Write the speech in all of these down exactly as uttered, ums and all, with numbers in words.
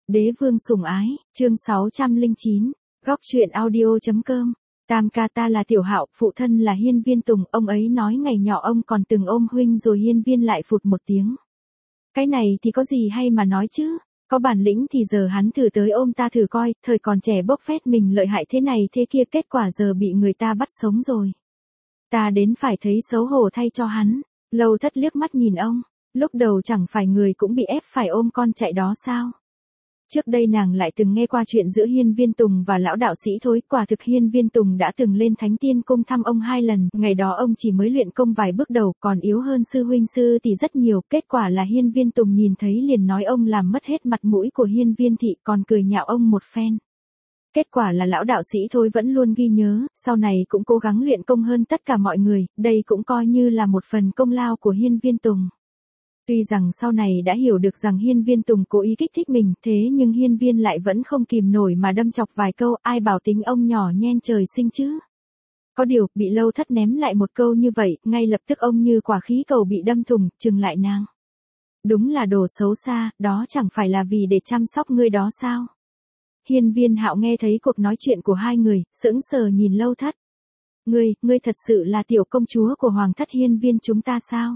Đế vương sủng ái, chương sáu trăm lẻ chín, góc truyện audio.com. Tam ca ta là Tiểu Hạo, phụ thân là Hiên Viên Tùng, ông ấy nói ngày nhỏ ông còn từng ôm huynh rồi Hiên Viên lại phụt một tiếng. Cái này thì có gì hay mà nói chứ, có bản lĩnh thì giờ hắn thử tới ôm ta thử coi, thời còn trẻ bốc phét mình lợi hại thế này thế kia kết quả giờ bị người ta bắt sống rồi. Ta đến phải thấy xấu hổ thay cho hắn. Lâu Thất liếc mắt nhìn ông, lúc đầu chẳng phải người cũng bị ép phải ôm con chạy đó sao? Trước đây nàng lại từng nghe qua chuyện giữa Hiên Viên Tùng và lão đạo sĩ Thối, quả thực Hiên Viên Tùng đã từng lên Thánh Tiên Cung thăm ông hai lần, ngày đó ông chỉ mới luyện công vài bước đầu, còn yếu hơn sư huynh sư thì rất nhiều, kết quả là Hiên Viên Tùng nhìn thấy liền nói ông làm mất hết mặt mũi của Hiên Viên thị, còn cười nhạo ông một phen. Kết quả là lão đạo sĩ Thối vẫn luôn ghi nhớ, sau này cũng cố gắng luyện công hơn tất cả mọi người, đây cũng coi như là một phần công lao của Hiên Viên Tùng. Tuy rằng sau này đã hiểu được rằng Hiên Viên Tùng cố ý kích thích mình, thế nhưng Hiên Viên lại vẫn không kìm nổi mà đâm chọc vài câu, ai bảo tính ông nhỏ nhen trời sinh chứ. Có điều, bị Lâu Thất ném lại một câu như vậy, ngay lập tức ông như quả khí cầu bị đâm thủng, trừng lại nàng. Đúng là đồ xấu xa, đó chẳng phải là vì để chăm sóc ngươi đó sao? Hiên Viên Hạo nghe thấy cuộc nói chuyện của hai người, sững sờ nhìn Lâu Thất. Ngươi, ngươi thật sự là tiểu công chúa của Hoàng thất Hiên Viên chúng ta sao?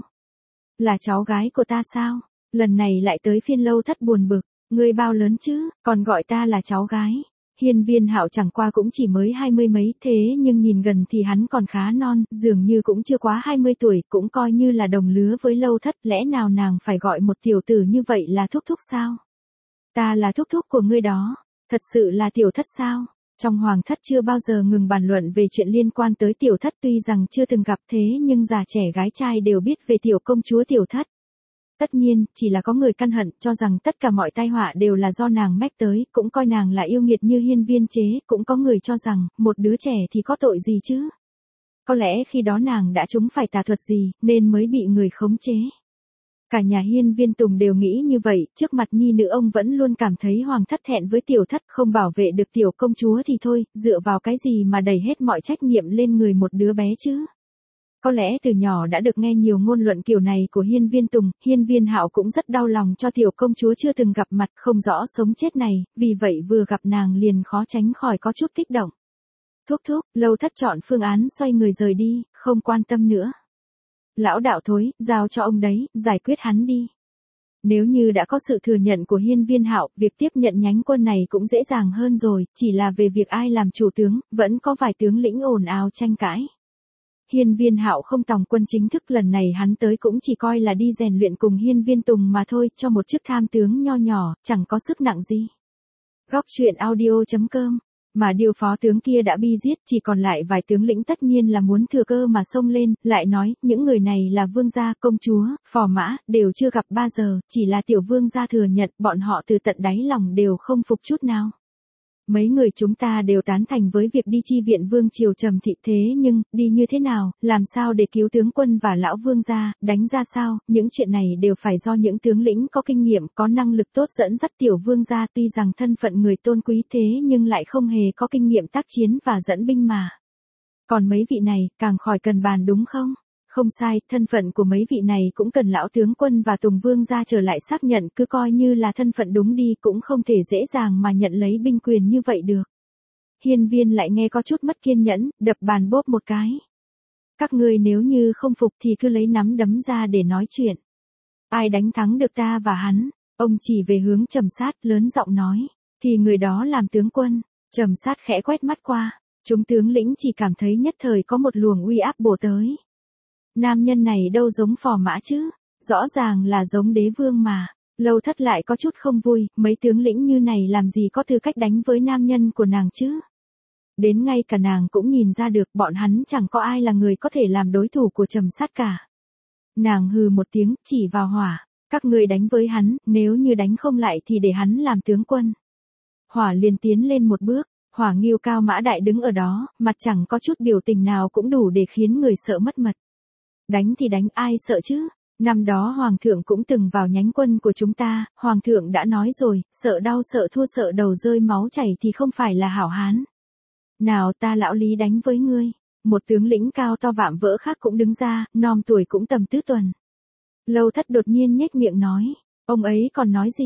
Là cháu gái của ta sao? Lần này lại tới phiên Lâu Thất buồn bực, ngươi bao lớn chứ, còn gọi ta là cháu gái. Hiên Viên Hạo chẳng qua cũng chỉ mới hai mươi mấy, thế nhưng nhìn gần thì hắn còn khá non, dường như cũng chưa quá hai mươi tuổi, cũng coi như là đồng lứa với Lâu Thất, lẽ nào nàng phải gọi một tiểu tử như vậy là thúc thúc sao? Ta là thúc thúc của ngươi đó, thật sự là tiểu thất sao? Trong Hoàng thất chưa bao giờ ngừng bàn luận về chuyện liên quan tới tiểu thất, tuy rằng chưa từng gặp thế nhưng già trẻ gái trai đều biết về tiểu công chúa tiểu thất. Tất nhiên, chỉ là có người căn hận cho rằng tất cả mọi tai họa đều là do nàng mách tới, cũng coi nàng là yêu nghiệt như Hiên Viên chế, cũng có người cho rằng, một đứa trẻ thì có tội gì chứ? Có lẽ khi đó nàng đã trúng phải tà thuật gì, nên mới bị người khống chế. Cả nhà Hiên Viên Tùng đều nghĩ như vậy, trước mặt nhi nữ ông vẫn luôn cảm thấy Hoàng thất thẹn với tiểu thất, không bảo vệ được tiểu công chúa thì thôi, dựa vào cái gì mà đẩy hết mọi trách nhiệm lên người một đứa bé chứ? Có lẽ từ nhỏ đã được nghe nhiều ngôn luận kiểu này của Hiên Viên Tùng, Hiên Viên Hạo cũng rất đau lòng cho tiểu công chúa chưa từng gặp mặt, không rõ sống chết này, vì vậy vừa gặp nàng liền khó tránh khỏi có chút kích động. Thúc thúc, Lâu Thất chọn phương án xoay người rời đi, không quan tâm nữa. Lão đạo Thối, giao cho ông đấy, giải quyết hắn đi. Nếu như đã có sự thừa nhận của Hiên Viên Hạo, việc tiếp nhận nhánh quân này cũng dễ dàng hơn rồi, chỉ là về việc ai làm chủ tướng, vẫn có vài tướng lĩnh ồn ào tranh cãi. Hiên Viên Hạo không tòng quân chính thức, lần này hắn tới cũng chỉ coi là đi rèn luyện cùng Hiên Viên Tùng mà thôi, cho một chức tham tướng nho nhỏ, chẳng có sức nặng gì. Góc truyện audio.com. Mà điều phó tướng kia đã bi giết, chỉ còn lại vài tướng lĩnh, tất nhiên là muốn thừa cơ mà xông lên, lại nói, những người này là vương gia, công chúa, phò mã, đều chưa gặp bao giờ, chỉ là tiểu vương gia thừa nhận, bọn họ từ tận đáy lòng đều không phục chút nào. Mấy người chúng ta đều tán thành với việc đi chi viện vương triều Trầm thị, thế nhưng, đi như thế nào, làm sao để cứu tướng quân và lão vương gia, đánh ra sao, những chuyện này đều phải do những tướng lĩnh có kinh nghiệm, có năng lực tốt dẫn dắt tiểu vương gia, tuy rằng thân phận người tôn quý thế nhưng lại không hề có kinh nghiệm tác chiến và dẫn binh mà. Còn mấy vị này, càng khỏi cần bàn đúng không? Không sai, thân phận của mấy vị này cũng cần lão tướng quân và Tùng vương gia trở lại xác nhận, cứ coi như là thân phận đúng đi, cũng không thể dễ dàng mà nhận lấy binh quyền như vậy được. Hiên Viên lại nghe có chút mất kiên nhẫn, đập bàn bốp một cái. Các ngươi nếu như không phục thì cứ lấy nắm đấm ra để nói chuyện. Ai đánh thắng được ta và hắn? Ông chỉ về hướng Trầm Sát, lớn giọng nói, thì người đó làm tướng quân. Trầm Sát khẽ quét mắt qua, chúng tướng lĩnh chỉ cảm thấy nhất thời có một luồng uy áp bổ tới. Nam nhân này đâu giống phò mã chứ, rõ ràng là giống đế vương mà. Lâu Thất lại có chút không vui, mấy tướng lĩnh như này làm gì có tư cách đánh với nam nhân của nàng chứ. Đến ngay cả nàng cũng nhìn ra được bọn hắn chẳng có ai là người có thể làm đối thủ của Trầm Sát cả. Nàng hừ một tiếng, chỉ vào Hỏa, các ngươi đánh với hắn, nếu như đánh không lại thì để hắn làm tướng quân. Hỏa liền tiến lên một bước, Hỏa Nghiêu cao mã đại đứng ở đó, mặt chẳng có chút biểu tình nào cũng đủ để khiến người sợ mất mật. Đánh thì đánh, ai sợ chứ? Năm đó Hoàng thượng cũng từng vào nhánh quân của chúng ta, Hoàng thượng đã nói rồi, sợ đau sợ thua sợ đầu rơi máu chảy thì không phải là hảo hán. Nào ta lão Lý đánh với ngươi. Một tướng lĩnh cao to vạm vỡ khác cũng đứng ra, nom tuổi cũng tầm tứ tuần. Lâu Thất đột nhiên nhếch miệng nói, ông ấy còn nói gì?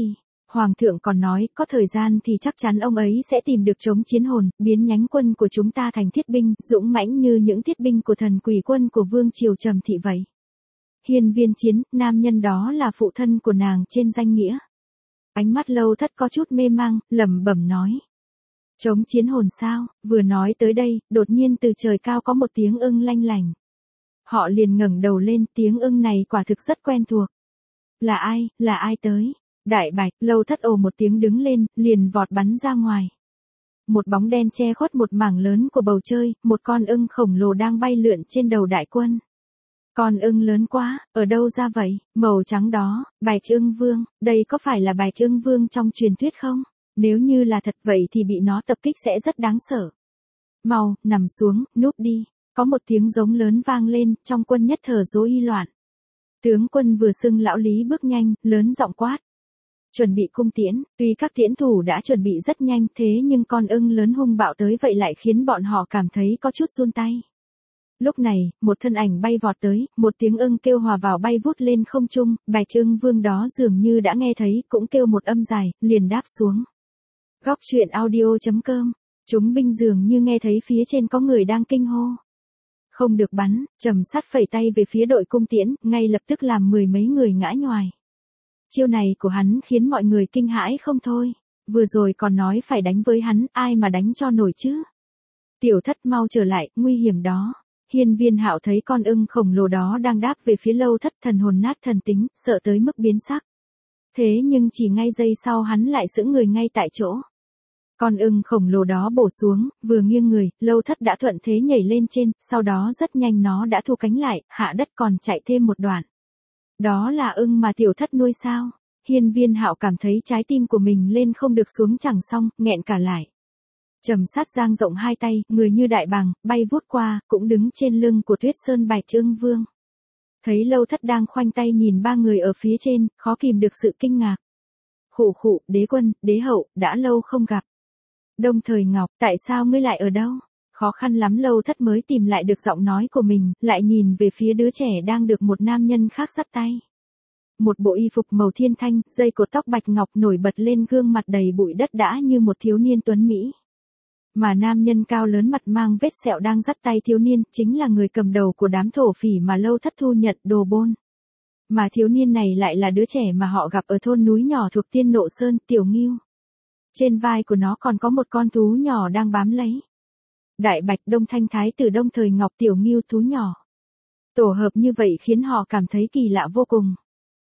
Hoàng thượng còn nói, có thời gian thì chắc chắn ông ấy sẽ tìm được chống chiến hồn, biến nhánh quân của chúng ta thành thiết binh, dũng mãnh như những thiết binh của thần quỷ quân của vương triều Trầm Thị vậy. Hiên Viên Chiến, nam nhân đó là phụ thân của nàng trên danh nghĩa. Ánh mắt Lâu Thất có chút mê mang, lẩm bẩm nói. Chống chiến hồn sao? Vừa nói tới đây, đột nhiên từ trời cao có một tiếng ưng lanh lành. Họ liền ngẩng đầu lên, tiếng ưng này quả thực rất quen thuộc. Là ai, là ai tới? Đại Bạch, Lâu Thất ồ một tiếng đứng lên, liền vọt bắn ra ngoài. Một bóng đen che khuất một mảng lớn của bầu trời, một con ưng khổng lồ đang bay lượn trên đầu đại quân. Con ưng lớn quá, ở đâu ra vậy? Màu trắng đó, Bạch Ưng Vương, đây có phải là Bạch Ưng Vương trong truyền thuyết không? Nếu như là thật vậy thì bị nó tập kích sẽ rất đáng sợ. Mau, nằm xuống, núp đi. Có một tiếng giống lớn vang lên, trong quân nhất thời rối y loạn. Tướng quân vừa xưng lão Lý bước nhanh, lớn giọng quát. Chuẩn bị cung tiễn, tuy các tiễn thủ đã chuẩn bị rất nhanh thế nhưng con ưng lớn hung bạo tới vậy lại khiến bọn họ cảm thấy có chút run tay. Lúc này, một thân ảnh bay vọt tới, một tiếng ưng kêu hòa vào bay vút lên không trung, Bạch Ưng Vương đó dường như đã nghe thấy, cũng kêu một âm dài, liền đáp xuống. Góc truyện audio chấm com, chúng binh dường như nghe thấy phía trên có người đang kinh hô. Không được bắn, Trầm Sát phẩy tay về phía đội cung tiễn, ngay lập tức làm mười mấy người ngã nhoài. Chiêu này của hắn khiến mọi người kinh hãi không thôi, vừa rồi còn nói phải đánh với hắn, ai mà đánh cho nổi chứ. Tiểu Thất mau trở lại, nguy hiểm đó. Hiên Viên Hạo thấy con ưng khổng lồ đó đang đáp về phía Lâu Thất, thần hồn nát thần tính, sợ tới mức biến sắc. Thế nhưng chỉ ngay giây sau hắn lại sững người ngay tại chỗ. Con ưng khổng lồ đó bổ xuống, vừa nghiêng người, Lâu Thất đã thuận thế nhảy lên trên, sau đó rất nhanh nó đã thu cánh lại, hạ đất còn chạy thêm một đoạn. Đó là ưng mà Tiểu Thất nuôi sao? Hiên Viên Hạo cảm thấy trái tim của mình lên không được xuống chẳng xong, nghẹn cả lại. Trầm Sát giang rộng hai tay, người như đại bàng, bay vút qua, cũng đứng trên lưng của Tuyết Sơn Bạch Ưng Vương. Thấy Lâu Thất đang khoanh tay nhìn ba người ở phía trên, khó kìm được sự kinh ngạc. Khụ khụ, đế quân, đế hậu, đã lâu không gặp. Đông Thời Ngọc, tại sao ngươi lại ở đâu? Khó khăn lắm Lâu Thất mới tìm lại được giọng nói của mình, lại nhìn về phía đứa trẻ đang được một nam nhân khác dắt tay. Một bộ y phục màu thiên thanh, dây cột tóc bạch ngọc nổi bật lên gương mặt đầy bụi đất đã như một thiếu niên tuấn Mỹ. Mà nam nhân cao lớn mặt mang vết sẹo đang dắt tay thiếu niên, chính là người cầm đầu của đám thổ phỉ mà Lâu Thất thu nhận đồ bôn. Mà thiếu niên này lại là đứa trẻ mà họ gặp ở thôn núi nhỏ thuộc Tiên Nộ Sơn, Tiểu Ngưu. Trên vai của nó còn có một con thú nhỏ đang bám lấy. Đại Bạch, Đông Thanh Thái tử Đông Thời Ngọc, Tiểu Ngưu, thú nhỏ. Tổ hợp như vậy khiến họ cảm thấy kỳ lạ vô cùng.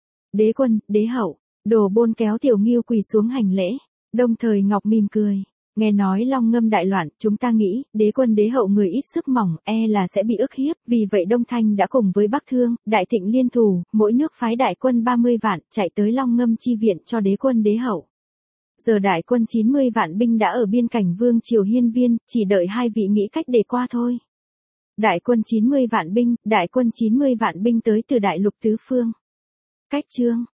Đế quân, đế hậu, đồ bôn kéo Tiểu Ngưu quỳ xuống hành lễ. Đông Thời Ngọc mỉm cười. Nghe nói Long Ngâm đại loạn, chúng ta nghĩ, đế quân đế hậu người ít sức mỏng, e là sẽ bị ức hiếp, vì vậy Đông Thanh đã cùng với Bắc Thương, Đại Thịnh liên thủ, mỗi nước phái đại quân ba mươi vạn, chạy tới Long Ngâm chi viện cho đế quân đế hậu. Giờ đại quân chín mươi vạn binh đã ở biên cảnh Vương triều Hiên Viên, chỉ đợi hai vị nghĩ cách để qua thôi. Đại quân chín mươi vạn binh, đại quân chín mươi vạn binh tới từ đại lục tứ phương. Cách chương